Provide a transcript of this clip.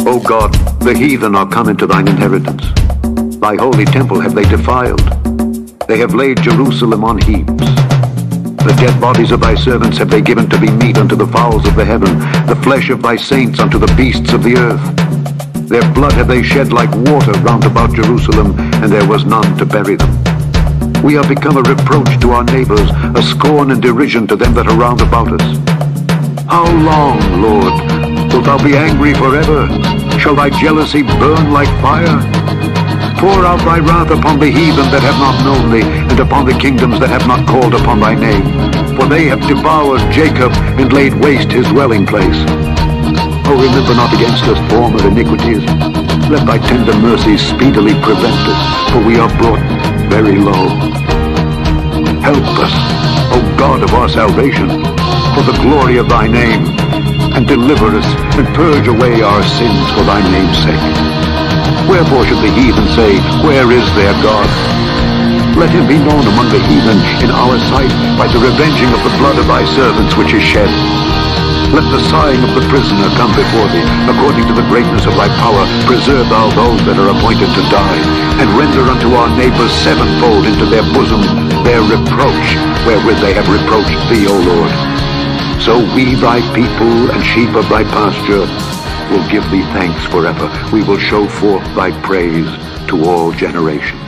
O God, the heathen are come into thine inheritance. Thy holy temple have they defiled. They have laid Jerusalem on heaps. The dead bodies of thy servants have they given to be meat unto the fowls of the heaven, the flesh of thy saints unto the beasts of the earth. Their blood have they shed like water round about Jerusalem, and there was none to bury them. We are become a reproach to our neighbors, a scorn and derision to them that are round about us. How long, Lord, wilt thou be angry forever? Shall thy jealousy burn like fire? Pour out thy wrath upon the heathen that have not known thee, and upon the kingdoms that have not called upon thy name. For they have devoured Jacob, and laid waste his dwelling place. O remember not against us former iniquities. Let thy tender mercies speedily prevent us, for we are brought very low. Help us, O God of our salvation, for the glory of thy name, and deliver us, and purge away our sins for thy name's sake. Wherefore should the heathen say, where is their God? Let him be known among the heathen in our sight by the revenging of the blood of thy servants which is shed. Let the sighing of the prisoner come before thee. According to the greatness of thy power, preserve thou those that are appointed to die, and render unto our neighbors sevenfold into their bosom their reproach, wherewith they have reproached thee, O Lord. So we, thy people and sheep of thy pasture, will give thee thanks forever. We will show forth thy praise to all generations.